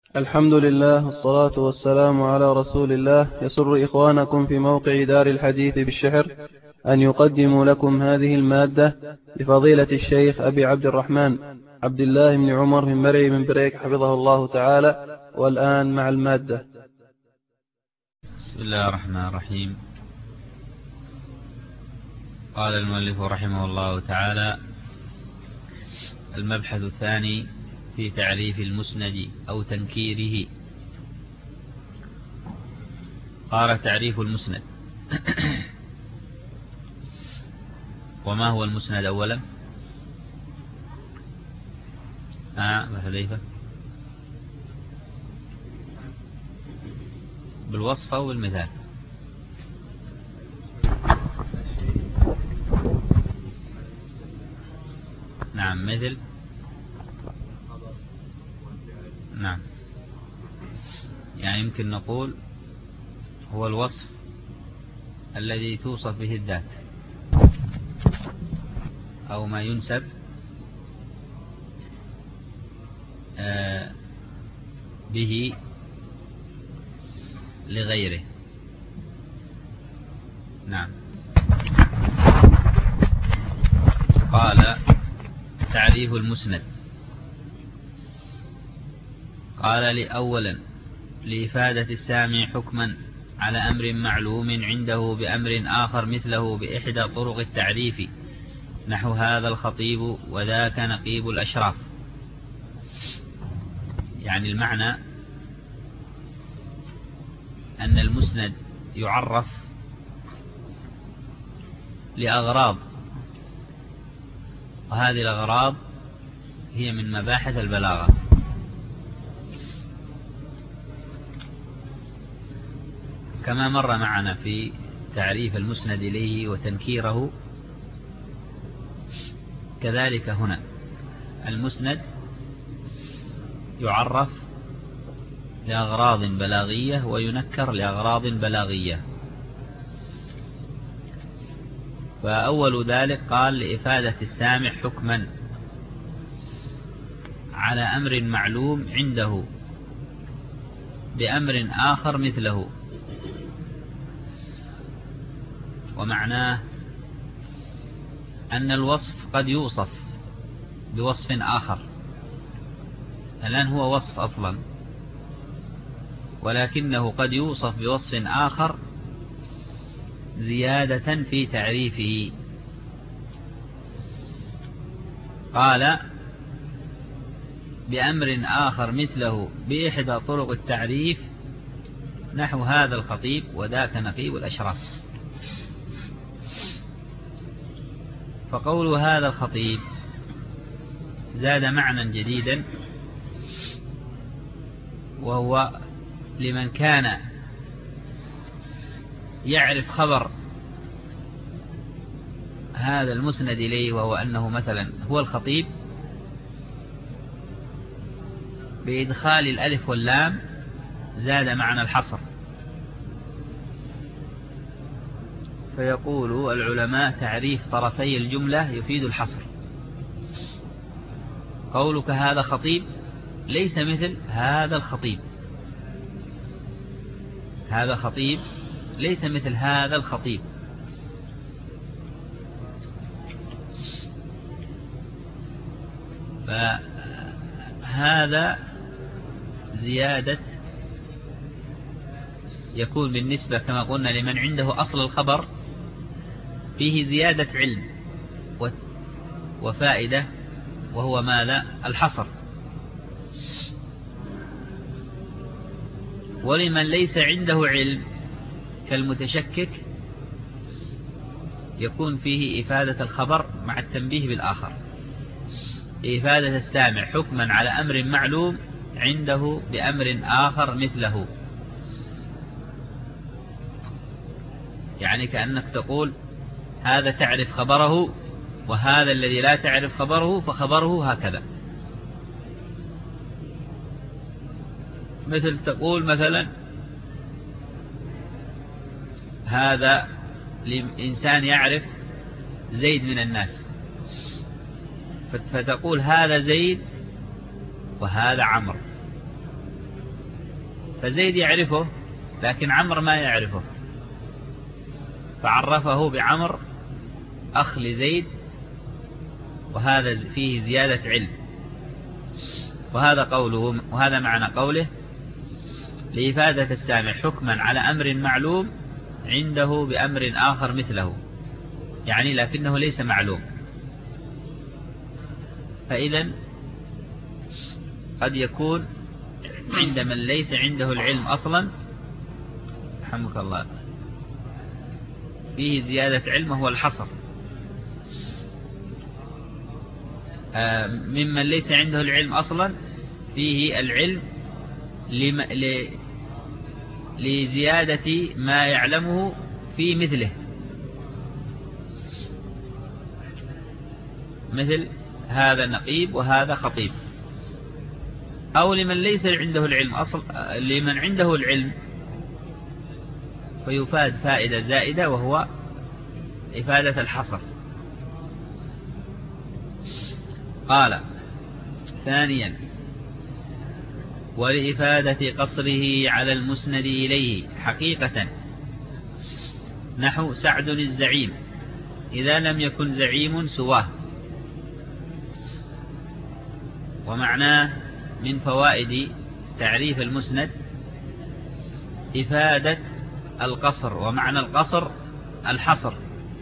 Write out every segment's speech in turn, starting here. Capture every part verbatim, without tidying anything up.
الحمد لله والصلاة والسلام على رسول الله. يسر إخوانكم في موقع دار الحديث بالشحر أن يقدموا لكم هذه المادة لفضيلة الشيخ أبي عبد الرحمن عبد الله بن عمر بن مري بن بريك حفظه الله تعالى. والآن مع المادة. بسم الله الرحمن الرحيم. قال المؤلف رحمه الله تعالى: المبحث الثاني في تعريف المسند أو تنكيره. قال: تعريف المسند. وما هو المسند أولا؟ آه حذيفة بالوصف أو بالمثال؟ نعم، مثل نعم، يعني يمكن نقول هو الوصف الذي توصف به الذات أو ما ينسب به لغيره. نعم. قال: تعريف المسند. قال: لأولا لإفادة السامع حكما على أمر معلوم عنده بأمر آخر مثله بإحدى طرق التعريف، نحو هذا الخطيب وذاك نقيب الأشراف. يعني المعنى أن المسند يعرف لأغراض، وهذه الأغراض هي من مباحث البلاغة. كما مر معنا في تعريف المسند إليه وتنكيره، كذلك هنا المسند يعرف لأغراض بلاغية وينكر لأغراض بلاغية. فأول ذلك قال: لإفادة السامع حكما على أمر معلوم عنده بأمر آخر مثله. ومعناه أن الوصف قد يوصف بوصف آخر، الآن هو وصف أصلا، ولكنه قد يوصف بوصف آخر زيادة في تعريفه. قال: بأمر آخر مثله بإحدى طرق التعريف، نحو هذا الخطيب وذاك نقيب الأشراف. فقول هذا الخطيب زاد معنى جديدا، وهو لمن كان يعرف خبر هذا المسند إليه، وهو أنه مثلا هو الخطيب، بإدخال الألف واللام زاد معنى الحصر. فيقول العلماء: تعريف طرفي الجملة يفيد الحصر. قولك هذا خطيب ليس مثل هذا الخطيب، هذا خطيب ليس مثل هذا الخطيب. فهذا زيادة يكون بالنسبة كما قلنا لمن عنده أصل الخبر فيه زيادة علم وفائدة، وهو ماذا؟ الحصر. ولمن ليس عنده علم كالمتشكك يكون فيه إفادة الخبر مع التنبيه بالآخر، إفادة السامع حكما على أمر معلوم عنده بأمر آخر مثله. يعني كأنك تقول: هذا تعرف خبره، وهذا الذي لا تعرف خبره فخبره هكذا. مثل تقول مثلا: هذا لإنسان يعرف زيد من الناس، فتقول: هذا زيد وهذا عمرو. فزيد يعرفه لكن عمرو ما يعرفه، فعرفه بعمر أخ لزيد، وهذا فيه زيادة علم. وهذا قوله، وهذا معنى قوله لإفادة السامع حكما على أمر معلوم عنده بأمر آخر مثله، يعني لكنه ليس معلوم. فإذا قد يكون عند من ليس عنده العلم أصلا، رحمك الله، فيه زيادة علم وهو الحصر. ممن ليس عنده العلم أصلا فيه العلم لزيادة ما يعلمه في مثله، مثل هذا نقيب وهذا خطيب. أو لمن ليس عنده العلم أصل، لمن عنده العلم فيفاد فائدة زائدة وهو إفادة الحصر. قال ثانيا ولإفادة قصره على المسند إليه حقيقة، نحو سعد الزعيم إذا لم يكن زعيم سواه. ومعناه من فوائد تعريف المسند إفادة القصر، ومعنى القصر الحصر،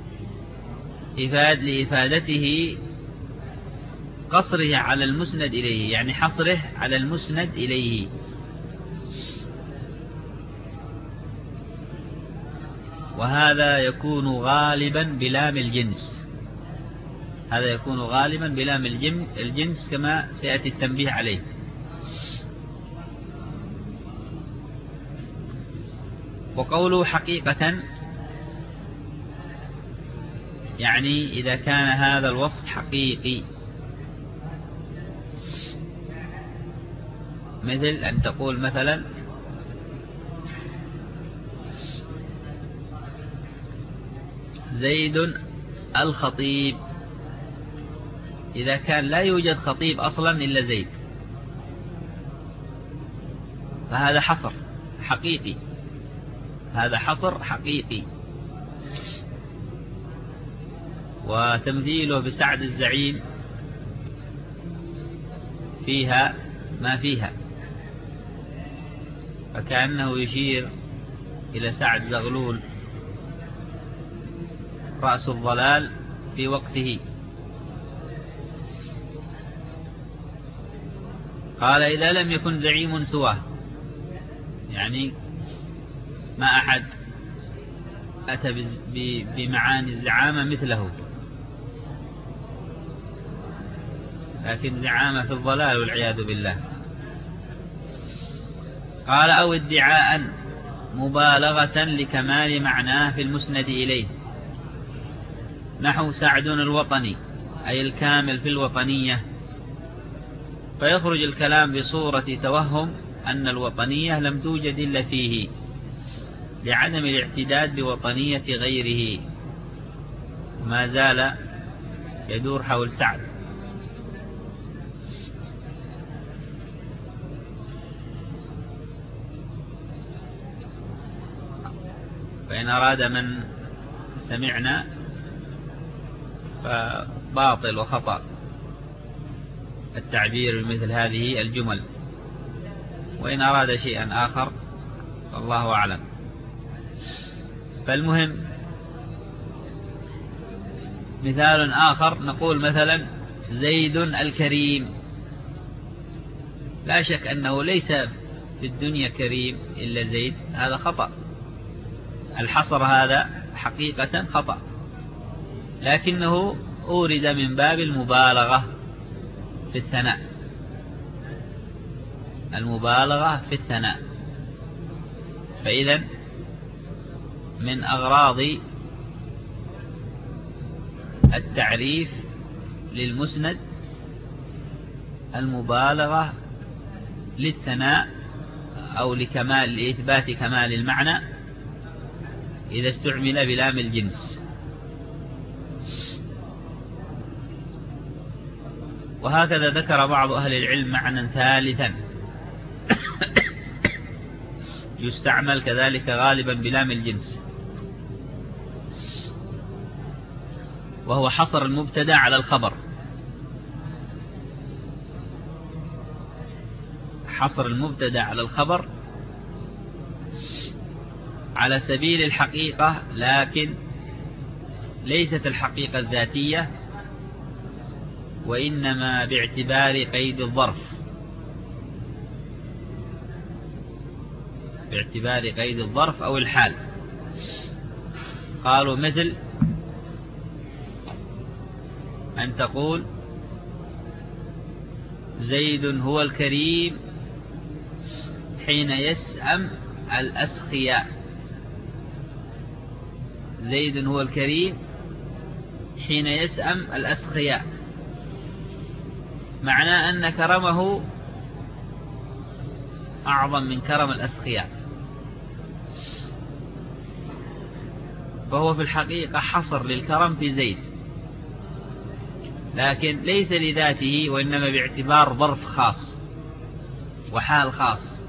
إفاد لإفادته قصره على المسند إليه، يعني حصره على المسند إليه. وهذا يكون غالبا بلام الجنس، هذا يكون غالبا بلام الجنس كما سيأتي التنبيه عليه. وقوله حقيقة يعني إذا كان هذا الوصف حقيقي، مثل أن تقول مثلا زيد الخطيب، إذا كان لا يوجد خطيب أصلا إلا زيد، فهذا حصر حقيقي، هذا حصر حقيقي. وتمثيله بسعد الزعيم فيها ما فيها، فكأنه يشير إلى سعد زغلول رأس الضلال في وقته. قال إذا لم يكن زعيم سواه، يعني ما أحد أتى بمعاني الزعامة مثله، لكن زعامة في الضلال والعياذ بالله. قال أو ادعاء مبالغة لكمال معناه في المسند إليه، نحو سعد الوطني أي الكامل في الوطنية، فيخرج الكلام بصورة توهم أن الوطنية لم توجد إلا فيه لعدم الاعتداد بوطنية غيره، ما زال يدور حول سعد. فإن أراد من سمعنا فباطل وخطأ التعبير بمثل هذه الجمل، وإن أراد شيئا آخر فالله أعلم. فالمهم مثال آخر نقول مثلا زيد الكريم، لا شك أنه ليس في الدنيا كريم إلا زيد، هذا خطأ، الحصر هذا حقيقة خطأ، لكنه أورد من باب المبالغة في الثناء، المبالغة في الثناء. فإذا من أغراض التعريف للمسند المبالغة للثناء أو لكمال لإثبات كمال المعنى إذا استعمل بلام الجنس. وهكذا ذكر بعض أهل العلم معنى ثالثا يستعمل كذلك غالبا بلام الجنس، وهو حصر المبتدأ على الخبر. حصر المبتدأ على الخبر على سبيل الحقيقة، لكن ليست الحقيقة الذاتية، وإنما باعتبار قيد الظرف، باعتبار قيد الظرف أو الحال. قالوا مثل أن تقول زيد هو الكريم حين يسأم الأسخياء. زيد هو الكريم حين يسأم الأسخياء، معناه أن كرمه أعظم من كرم الأسخياء، فهو في الحقيقة حصر للكرم في زيد، لكن ليس لذاته، وإنما باعتبار ظرف خاص وحال خاص،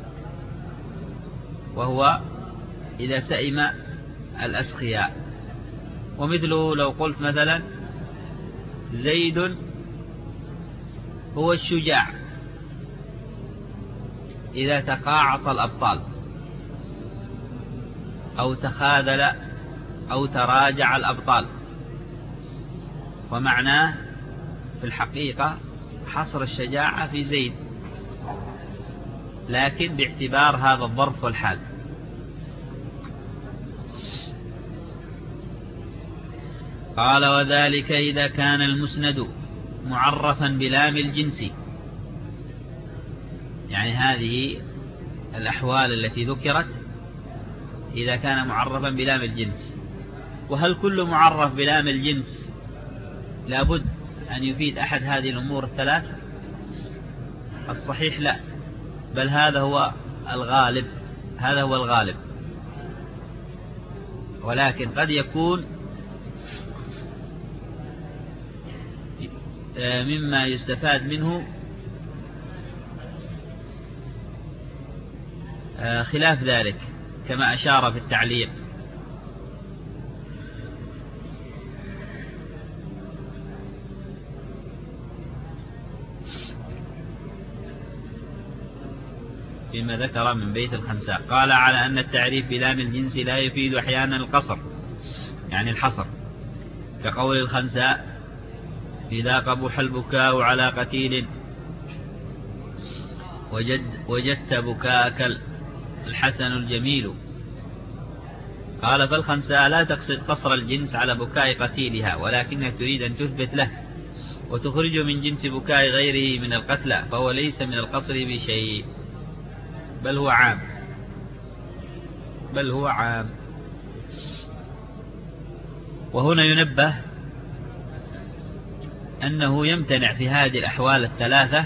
وهو إذا سئم الأسخياء. ومثله لو قلت مثلا زيد هو الشجاع إذا تقاعص الأبطال، أو تخاذل أو تراجع الأبطال، ومعناه في الحقيقة حصر الشجاعة في زيد، لكن باعتبار هذا الظرف والحال. قال وذلك إذا كان المسند معرفا بلام الجنس، يعني هذه الأحوال التي ذكرت إذا كان معرفا بلام الجنس. وهل كل معرف بلام الجنس لابد أن يفيد أحد هذه الأمور الثلاث؟ الصحيح لا، بل هذا هو الغالب، هذا هو الغالب. ولكن قد يكون مما يستفاد منه خلاف ذلك، كما أشار في التعليق. فيما ذكر من بيت الخنساء، قال على أن التعريف بلام الجنس لا يفيد أحيانا القصر، يعني الحصر، كقول الخنساء إذا قبح البكاء على قتيل وجد وجدت بكاءك الحسن الجميل. قال فالخنساء لا تقصد قصر الجنس على بكاء قتيلها، ولكنها تريد أن تثبت له وتخرج من جنس بكاء غيره من القتلى، فهو ليس من القصر بشيء، بل هو عام، بل هو عام. وهنا ينبه أنه يمتنع في هذه الأحوال الثلاثة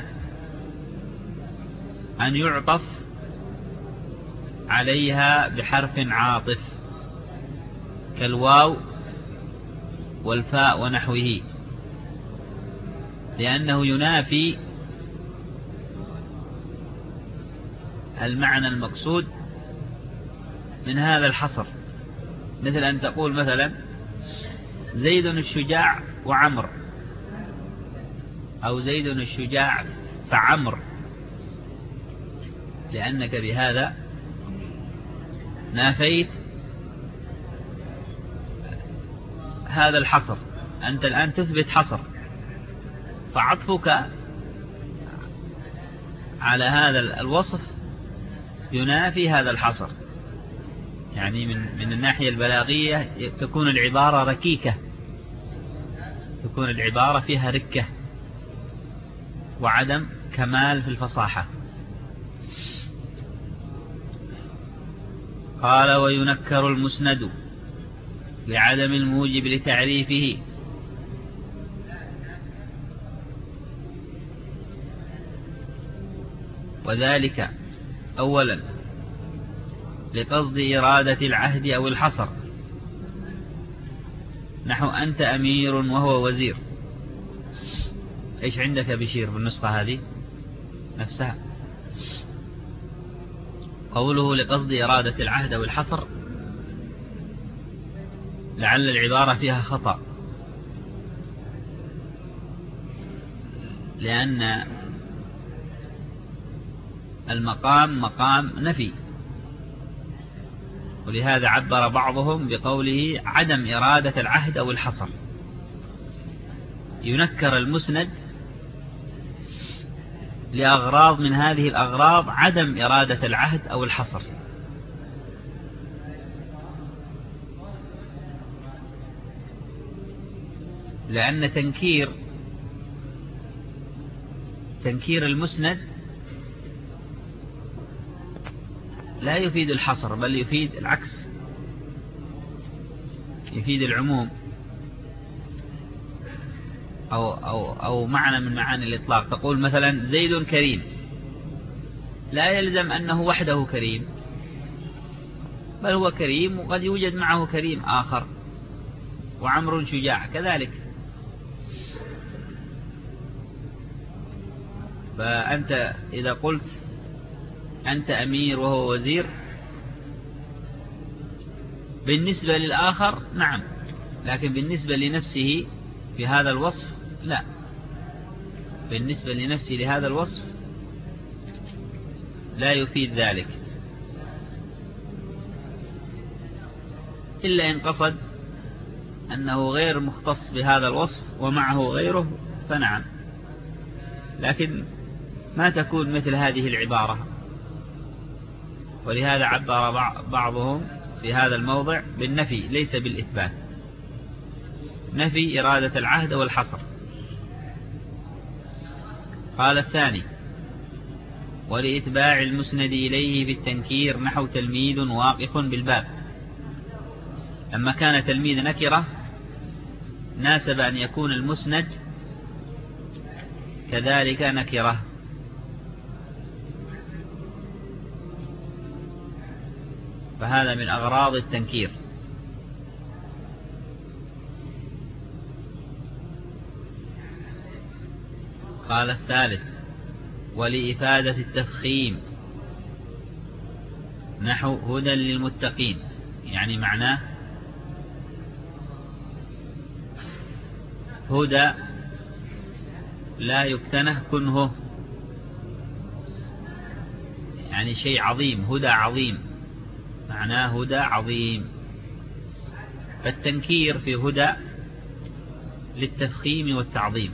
أن يعطف عليها بحرف عاطف كالواو والفاء ونحوه، لأنه ينافي المعنى المقصود من هذا الحصر. مثل أن تقول مثلا زيد الشجاع وعمر، أو زيد الشجاع فعمر، لأنك بهذا نافيت هذا الحصر. أنت الآن تثبت حصر، فعطفك على هذا الوصف ينافي هذا الحصر. يعني من من الناحية البلاغية تكون العبارة ركيكة، تكون العبارة فيها ركة وعدم كمال في الفصاحة. قال وينكر المسند لعدم الموجب لتعريفه، وذلك أولا لقصد إرادة العهد أو الحصر، نحو أنت أمير وهو وزير. إيش عندك بشير بالنسخة هذه نفسها؟ قوله لقصد إرادة العهد والحصر، لعل العبارة فيها خطأ، لأن المقام مقام نفي، ولهذا عبر بعضهم بقوله عدم إرادة العهد أو الحصر، ينكر المسند لأغراض من هذه الأغراض عدم إرادة العهد أو الحصر. لأن تنكير تنكير المسند لا يفيد الحصر، بل يفيد العكس، يفيد العموم، أو, أو, أو معنى من معاني الإطلاق. تقول مثلا زيد كريم، لا يلزم أنه وحده كريم، بل هو كريم وقد يوجد معه كريم آخر، وعمر شجاع كذلك. فأنت إذا قلت أنت أمير وهو وزير، بالنسبة للآخر نعم، لكن بالنسبة لنفسه في هذا الوصف لا، بالنسبة لنفسه لهذا الوصف لا يفيد ذلك، إلا إن قصد أنه غير مختص بهذا الوصف ومعه غيره فنعم، لكن ما تكون مثل هذه العبارة. ولهذا عبر بعضهم في هذا الموضع بالنفي ليس بالإثبات، نفي إرادة العهد والحصر. قال الثاني: ولإتباع المسند إليه بالتنكير نحو تلميذ واقف بالباب. لما كان تلميذ نكرة ناسب أن يكون المسند كذلك نكرة، فهذا من أغراض التنكير. قال الثالث: ولإفادة التفخيم نحو هدى للمتقين، يعني معناه هدى لا يكتنه كنه، يعني شيء عظيم، هدى عظيم، معناه هدى عظيم. فالتنكير في هدى للتفخيم والتعظيم.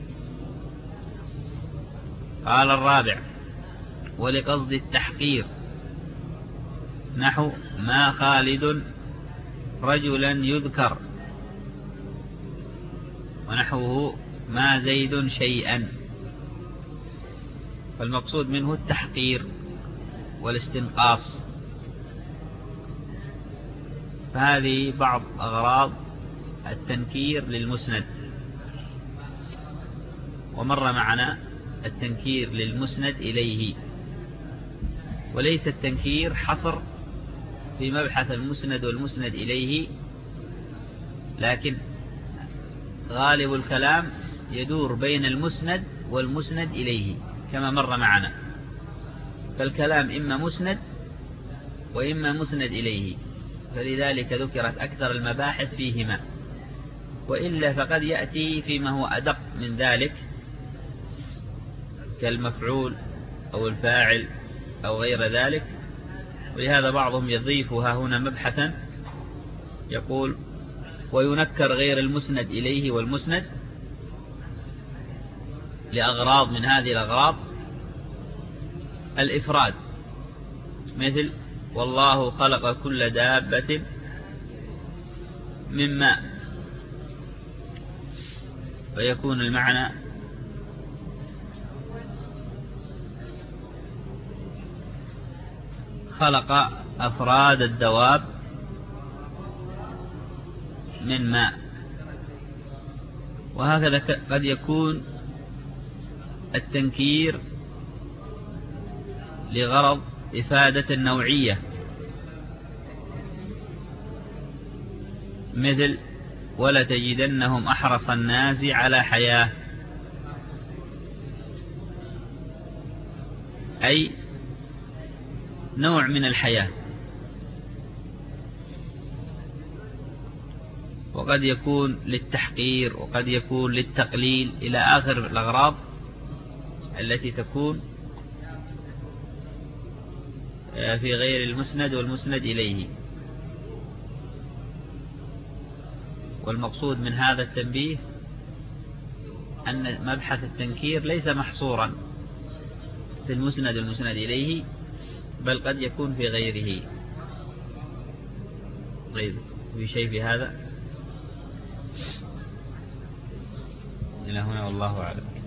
قال الرابع: ولقصد التحقير نحو ما خالد رجلا يذكر، ونحوه ما زيد شيئا. فالمقصود منه التحقير والاستنقاص. فهذه بعض أغراض التنكير للمسند. ومر معنا التنكير للمسند إليه، وليس التنكير حصر في مبحث المسند والمسند إليه، لكن غالب الكلام يدور بين المسند والمسند إليه كما مر معنا. فالكلام إما مسند وإما مسند إليه، فلذلك ذكرت أكثر المباحث فيهما، وإلا فقد يأتي فيما هو أدق من ذلك كالمفعول أو الفاعل أو غير ذلك. ولهذا بعضهم يضيفها هنا مبحثا يقول: وينكر غير المسند إليه والمسند لأغراض من هذه الأغراض: الإفراد، مثل والله خلق كل دابة من ماء، فيكون المعنى خلق أفراد الدواب من ماء. وهكذا قد يكون التنكير لغرض إفادة النوعية، مثل ولتجدنهم أحرص الناس على حياة، أي نوع من الحياة، وقد يكون للتحقير، وقد يكون للتقليل، إلى آخر الأغراض التي تكون في غير المسند والمسند إليه. والمقصود من هذا التنبيه أن مبحث التنكير ليس محصورا في المسند والمسند إليه، بل قد يكون في غيره. طيب، في شيء في هذا؟ إلى هنا والله أعلم.